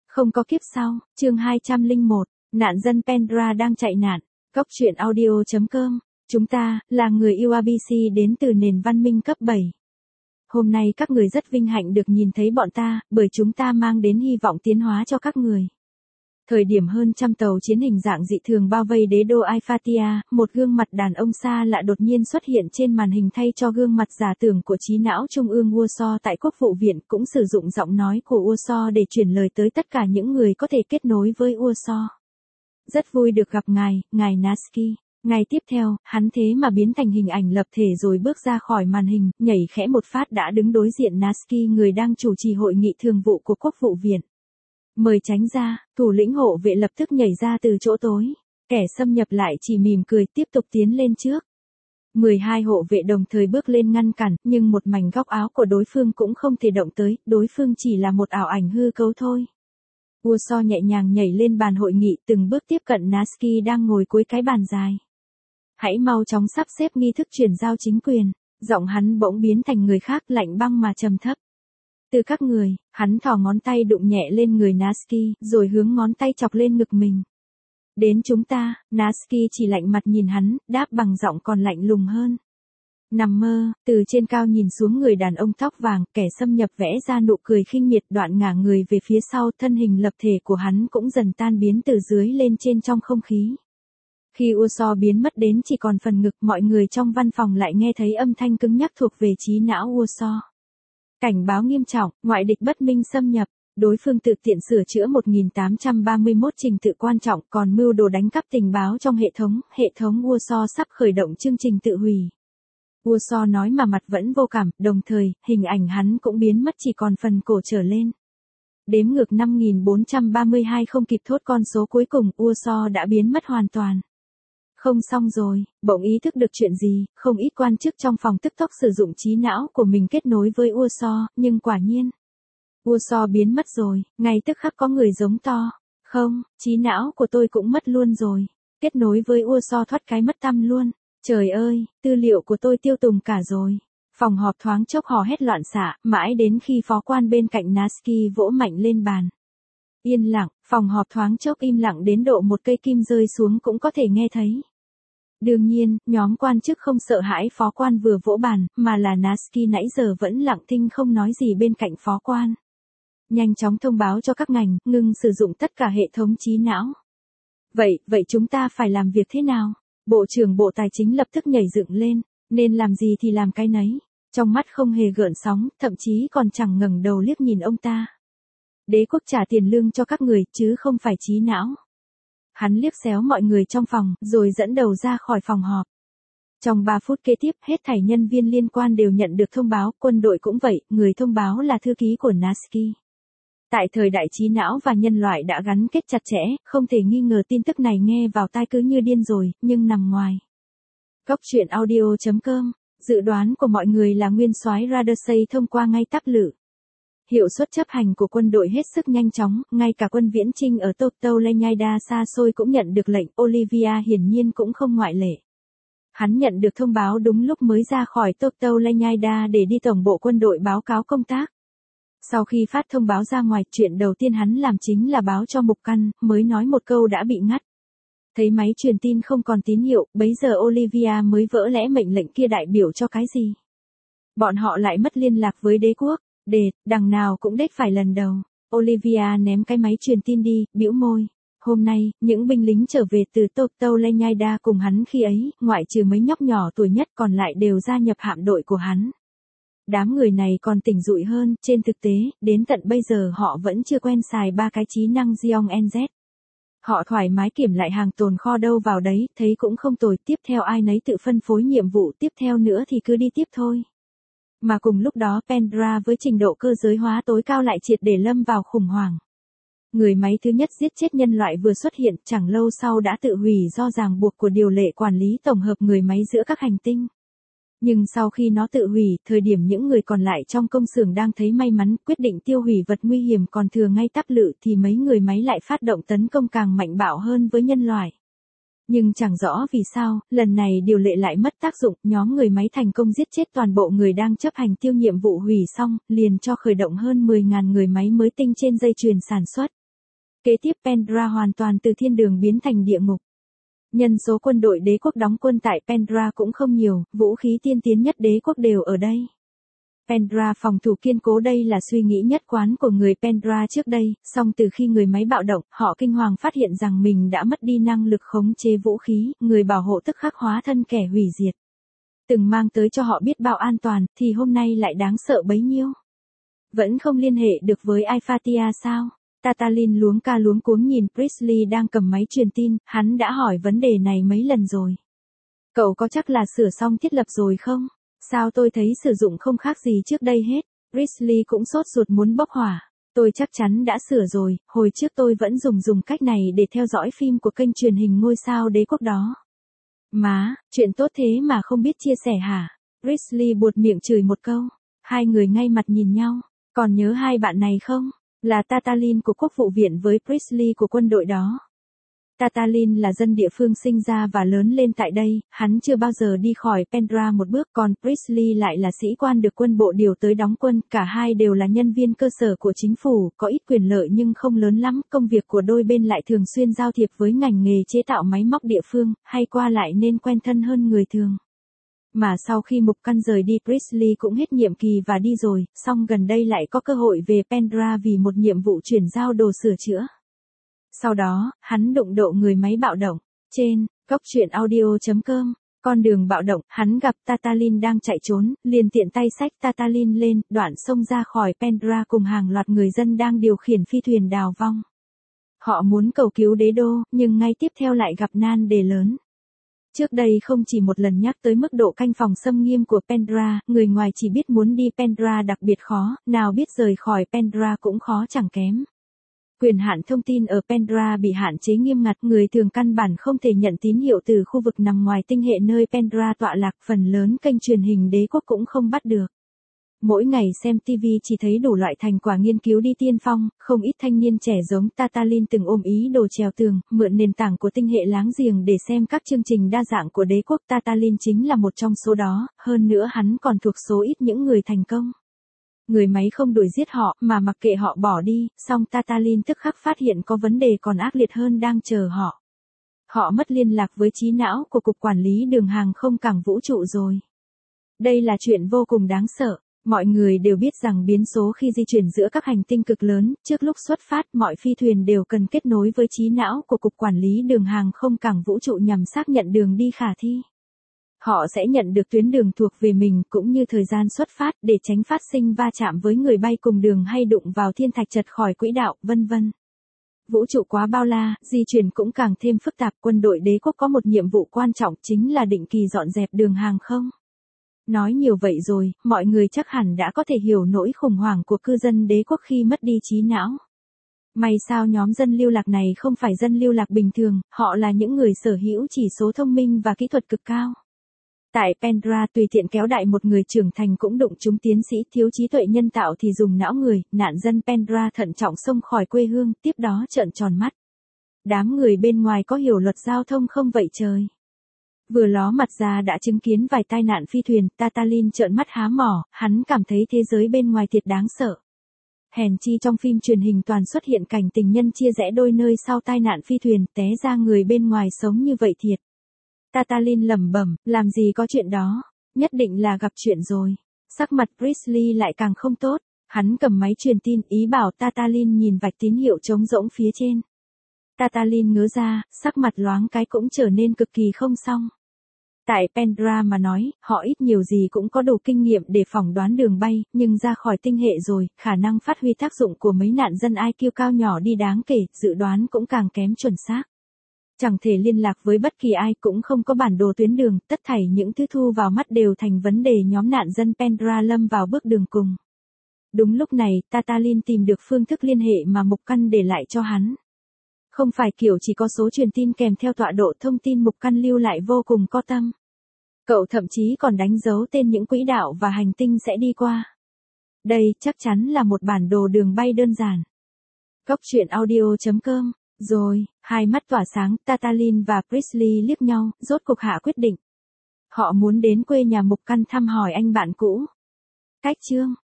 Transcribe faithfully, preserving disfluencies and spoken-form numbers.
Không có kiếp sau, chương hai trăm lẻ một, nạn dân Pendra đang chạy nạn. Góc truyện audio chấm com, chúng ta, là người yêu a bê xê đến từ nền văn minh cấp bảy. Hôm nay các người rất vinh hạnh được nhìn thấy bọn ta, bởi chúng ta mang đến hy vọng tiến hóa cho các người. Thời điểm hơn trăm tàu chiến hình dạng dị thường bao vây đế đô Al-Fatiha, một gương mặt đàn ông xa lạ đột nhiên xuất hiện trên màn hình thay cho gương mặt giả tưởng của trí não trung ương Warsaw tại Quốc vụ viện, cũng sử dụng giọng nói của Warsaw để truyền lời tới tất cả những người có thể kết nối với Warsaw. Rất vui được gặp ngài, ngài Nasky. Ngày tiếp theo, hắn thế mà biến thành hình ảnh lập thể rồi bước ra khỏi màn hình, nhảy khẽ một phát đã đứng đối diện Nasky, người đang chủ trì hội nghị thường vụ của Quốc vụ viện. Mời tránh ra, thủ lĩnh hộ vệ lập tức nhảy ra từ chỗ tối. Kẻ xâm nhập lại chỉ mỉm cười tiếp tục tiến lên trước. mười hai hộ vệ đồng thời bước lên ngăn cản, nhưng một mảnh góc áo của đối phương cũng không thể động tới, đối phương chỉ là một ảo ảnh hư cấu thôi. Warsaw nhẹ nhàng nhảy lên bàn hội nghị, từng bước tiếp cận Nasky đang ngồi cuối cái bàn dài. Hãy mau chóng sắp xếp nghi thức chuyển giao chính quyền. Giọng hắn bỗng biến thành người khác, lạnh băng mà trầm thấp. Từ các người, hắn thò ngón tay đụng nhẹ lên người Nasky, rồi hướng ngón tay chọc lên ngực mình. Đến chúng ta, Nasky chỉ lạnh mặt nhìn hắn, đáp bằng giọng còn lạnh lùng hơn. Nằm mơ, từ trên cao nhìn xuống người đàn ông tóc vàng, kẻ xâm nhập vẽ ra nụ cười khinh miệt, đoạn ngả người về phía sau, thân hình lập thể của hắn cũng dần tan biến từ dưới lên trên trong không khí. Khi Warsaw biến mất đến chỉ còn phần ngực, mọi người trong văn phòng lại nghe thấy âm thanh cứng nhắc thuộc về trí não Warsaw. Cảnh báo nghiêm trọng, ngoại địch bất minh xâm nhập, đối phương tự tiện sửa chữa một nghìn tám trăm ba mươi mốt trình tự quan trọng, còn mưu đồ đánh cắp tình báo trong hệ thống, hệ thống Warsaw sắp khởi động chương trình tự hủy. Warsaw nói mà mặt vẫn vô cảm, đồng thời, hình ảnh hắn cũng biến mất chỉ còn phần cổ trở lên. Đếm ngược năm nghìn bốn trăm ba mươi hai không kịp thốt con số cuối cùng, Warsaw đã biến mất hoàn toàn. Không xong rồi, bỗng ý thức được chuyện gì, không ít quan chức trong phòng tức tốc sử dụng trí não của mình kết nối với Warsaw, nhưng quả nhiên. Warsaw biến mất rồi, ngay tức khắc có người giống to. Không, trí não của tôi cũng mất luôn rồi. Kết nối với Warsaw thoát cái mất tăm luôn. Trời ơi, tư liệu của tôi tiêu tùng cả rồi. Phòng họp thoáng chốc hò hét loạn xạ, mãi đến khi phó quan bên cạnh Nasky vỗ mạnh lên bàn. Yên lặng, phòng họp thoáng chốc im lặng đến độ một cây kim rơi xuống cũng có thể nghe thấy. Đương nhiên, nhóm quan chức không sợ hãi phó quan vừa vỗ bàn, mà là Nasky nãy giờ vẫn lặng thinh không nói gì bên cạnh phó quan. Nhanh chóng thông báo cho các ngành, ngừng sử dụng tất cả hệ thống trí não. Vậy, vậy chúng ta phải làm việc thế nào? Bộ trưởng Bộ Tài chính lập tức nhảy dựng lên, nên làm gì thì làm cái nấy. Trong mắt không hề gợn sóng, thậm chí còn chẳng ngẩng đầu liếc nhìn ông ta. Đế quốc trả tiền lương cho các người, chứ không phải trí não. Hắn liếc xéo mọi người trong phòng, rồi dẫn đầu ra khỏi phòng họp. Trong ba phút kế tiếp, hết thảy nhân viên liên quan đều nhận được thông báo, quân đội cũng vậy, người thông báo là thư ký của Nasky. Tại thời đại trí não và nhân loại đã gắn kết chặt chẽ, không thể nghi ngờ tin tức này nghe vào tai cứ như điên rồi, nhưng nằm ngoài. Góc truyện audio chấm com, dự đoán của mọi người là nguyên soái Radersey thông qua ngay tắp lự. Hiệu suất chấp hành của quân đội hết sức nhanh chóng, ngay cả quân viễn chinh ở Toptolenyaida xa xôi cũng nhận được lệnh, Olivia hiển nhiên cũng không ngoại lệ. Hắn nhận được thông báo đúng lúc mới ra khỏi Toptolenyaida để đi tổng bộ quân đội báo cáo công tác. Sau khi phát thông báo ra ngoài, chuyện đầu tiên hắn làm chính là báo cho Mục Căn, mới nói một câu đã bị ngắt. Thấy máy truyền tin không còn tín hiệu, bấy giờ Olivia mới vỡ lẽ mệnh lệnh kia đại biểu cho cái gì. Bọn họ lại mất liên lạc với đế quốc. Đệt, đằng nào cũng đết phải lần đầu. Olivia ném cái máy truyền tin đi, bĩu môi. Hôm nay, những binh lính trở về từ Toptolenyaida cùng hắn khi ấy, ngoại trừ mấy nhóc nhỏ tuổi nhất còn lại đều gia nhập hạm đội của hắn. Đám người này còn tỉnh rụi hơn, trên thực tế, đến tận bây giờ họ vẫn chưa quen xài ba cái trí năng Zion en dét. Họ thoải mái kiểm lại hàng tồn kho đâu vào đấy, thấy cũng không tồi, tiếp theo ai nấy tự phân phối nhiệm vụ tiếp theo nữa thì cứ đi tiếp thôi. Mà cùng lúc đó Pendra với trình độ cơ giới hóa tối cao lại triệt để lâm vào khủng hoảng. Người máy thứ nhất giết chết nhân loại vừa xuất hiện, chẳng lâu sau đã tự hủy do ràng buộc của điều lệ quản lý tổng hợp người máy giữa các hành tinh. Nhưng sau khi nó tự hủy, thời điểm những người còn lại trong công xưởng đang thấy may mắn quyết định tiêu hủy vật nguy hiểm còn thừa ngay tắp lự thì mấy người máy lại phát động tấn công càng mạnh bạo hơn với nhân loại. Nhưng chẳng rõ vì sao, lần này điều lệ lại mất tác dụng, nhóm người máy thành công giết chết toàn bộ người đang chấp hành tiêu nhiệm vụ hủy xong, liền cho khởi động hơn mười nghìn người máy mới tinh trên dây chuyền sản xuất. Kế tiếp Pendra hoàn toàn từ thiên đường biến thành địa ngục. Nhân số quân đội đế quốc đóng quân tại Pendra cũng không nhiều, vũ khí tiên tiến nhất đế quốc đều ở đây. Pendra phòng thủ kiên cố, đây là suy nghĩ nhất quán của người Pendra trước đây, song từ khi người máy bạo động, họ kinh hoàng phát hiện rằng mình đã mất đi năng lực khống chế vũ khí, người bảo hộ tức khắc hóa thân kẻ hủy diệt. Từng mang tới cho họ biết bao an toàn, thì hôm nay lại đáng sợ bấy nhiêu. Vẫn không liên hệ được với Ifatia sao? Tatalin luống ca luống cuống nhìn Priestley đang cầm máy truyền tin, hắn đã hỏi vấn đề này mấy lần rồi. Cậu có chắc là sửa xong thiết lập rồi không? Sao tôi thấy sử dụng không khác gì trước đây hết? Priestley cũng sốt ruột muốn bốc hỏa. Tôi chắc chắn đã sửa rồi, hồi trước tôi vẫn dùng dùng cách này để theo dõi phim của kênh truyền hình ngôi sao đế quốc đó. Má, chuyện tốt thế mà không biết chia sẻ hả? Priestley buột miệng chửi một câu. Hai người ngay mặt nhìn nhau. Còn nhớ hai bạn này không? Là Tatalin của quốc vụ viện với Priestley của quân đội đó. Tatalin là dân địa phương sinh ra và lớn lên tại đây, hắn chưa bao giờ đi khỏi Pendra một bước, còn Priestley lại là sĩ quan được quân bộ điều tới đóng quân, cả hai đều là nhân viên cơ sở của chính phủ, có ít quyền lợi nhưng không lớn lắm, công việc của đôi bên lại thường xuyên giao thiệp với ngành nghề chế tạo máy móc địa phương, hay qua lại nên quen thân hơn người thường. Mà sau khi Mục Căn rời đi, Priestley cũng hết nhiệm kỳ và đi rồi, song gần đây lại có cơ hội về Pendra vì một nhiệm vụ chuyển giao đồ sửa chữa. Sau đó, hắn đụng độ người máy bạo động. Trên, góc truyện audio chấm com, con đường bạo động, hắn gặp Tatalin đang chạy trốn, liền tiện tay xách Tatalin lên, đoạn xông ra khỏi Pendra cùng hàng loạt người dân đang điều khiển phi thuyền đào vong. Họ muốn cầu cứu đế đô, nhưng ngay tiếp theo lại gặp nan đề lớn. Trước đây không chỉ một lần nhắc tới mức độ canh phòng xâm nghiêm của Pendra, người ngoài chỉ biết muốn đi Pendra đặc biệt khó, nào biết rời khỏi Pendra cũng khó chẳng kém. Quyền hạn thông tin ở Pendra bị hạn chế nghiêm ngặt, người thường căn bản không thể nhận tín hiệu từ khu vực nằm ngoài tinh hệ nơi Pendra tọa lạc, phần lớn kênh truyền hình đế quốc cũng không bắt được. Mỗi ngày xem ti vi chỉ thấy đủ loại thành quả nghiên cứu đi tiên phong, không ít thanh niên trẻ giống Tatalin từng ôm ý đồ trèo tường, mượn nền tảng của tinh hệ láng giềng để xem các chương trình đa dạng của đế quốc. Tatalin chính là một trong số đó, hơn nữa hắn còn thuộc số ít những người thành công. Người máy không đuổi giết họ mà mặc kệ họ bỏ đi, song Tatalin tức khắc phát hiện có vấn đề còn ác liệt hơn đang chờ họ. Họ mất liên lạc với trí não của Cục Quản lý Đường hàng không Cảng Vũ trụ rồi. Đây là chuyện vô cùng đáng sợ. Mọi người đều biết rằng biến số khi di chuyển giữa các hành tinh cực lớn, trước lúc xuất phát mọi phi thuyền đều cần kết nối với trí não của Cục Quản lý Đường hàng không Cảng Vũ trụ nhằm xác nhận đường đi khả thi. Họ sẽ nhận được tuyến đường thuộc về mình cũng như thời gian xuất phát để tránh phát sinh va chạm với người bay cùng đường hay đụng vào thiên thạch chật khỏi quỹ đạo, vân vân. Vũ trụ quá bao la, di chuyển cũng càng thêm phức tạp. Quân đội đế quốc có một nhiệm vụ quan trọng chính là định kỳ dọn dẹp đường hàng không. Nói nhiều vậy rồi, mọi người chắc hẳn đã có thể hiểu nỗi khủng hoảng của cư dân đế quốc khi mất đi trí não. May sao nhóm dân lưu lạc này không phải dân lưu lạc bình thường, họ là những người sở hữu chỉ số thông minh và kỹ thuật cực cao. Tại Pendra tùy tiện kéo đại một người trưởng thành cũng đụng trúng tiến sĩ thiếu trí tuệ nhân tạo thì dùng não người, nạn dân Pendra thận trọng xông khỏi quê hương, tiếp đó trợn tròn mắt. Đám người bên ngoài có hiểu luật giao thông không vậy trời? Vừa ló mặt ra đã chứng kiến vài tai nạn phi thuyền, Tatalin trợn mắt há mỏ, hắn cảm thấy thế giới bên ngoài thiệt đáng sợ. Hèn chi trong phim truyền hình toàn xuất hiện cảnh tình nhân chia rẽ đôi nơi sau tai nạn phi thuyền, té ra người bên ngoài sống như vậy thiệt. Tatalin lẩm bẩm, làm gì có chuyện đó, nhất định là gặp chuyện rồi. Sắc mặt Priestley lại càng không tốt, hắn cầm máy truyền tin ý bảo Tatalin nhìn vạch tín hiệu trống rỗng phía trên. Tatalin ngớ ra, sắc mặt loáng cái cũng trở nên cực kỳ không xong. Tại Pendra mà nói, họ ít nhiều gì cũng có đủ kinh nghiệm để phỏng đoán đường bay, nhưng ra khỏi tinh hệ rồi, khả năng phát huy tác dụng của mấy nạn dân i kiu cao nhỏ đi đáng kể, dự đoán cũng càng kém chuẩn xác. Chẳng thể liên lạc với bất kỳ ai, cũng không có bản đồ tuyến đường, tất thảy những thứ thu vào mắt đều thành vấn đề. Nhóm nạn dân Pendra lâm vào bước đường cùng. Đúng lúc này, Tatalin tìm được phương thức liên hệ mà Mục Căn để lại cho hắn. Không phải kiểu chỉ có số truyền tin kèm theo tọa độ, thông tin Mục Căn lưu lại vô cùng có tâm. Cậu thậm chí còn đánh dấu tên những quỹ đạo và hành tinh sẽ đi qua. Đây chắc chắn là một bản đồ đường bay đơn giản. Góc truyện audio chấm com. Rồi, hai mắt tỏa sáng, Tatalin và Priestley liếc nhau, rốt cuộc hạ quyết định. Họ muốn đến quê nhà Mục Căn thăm hỏi anh bạn cũ. Cách chương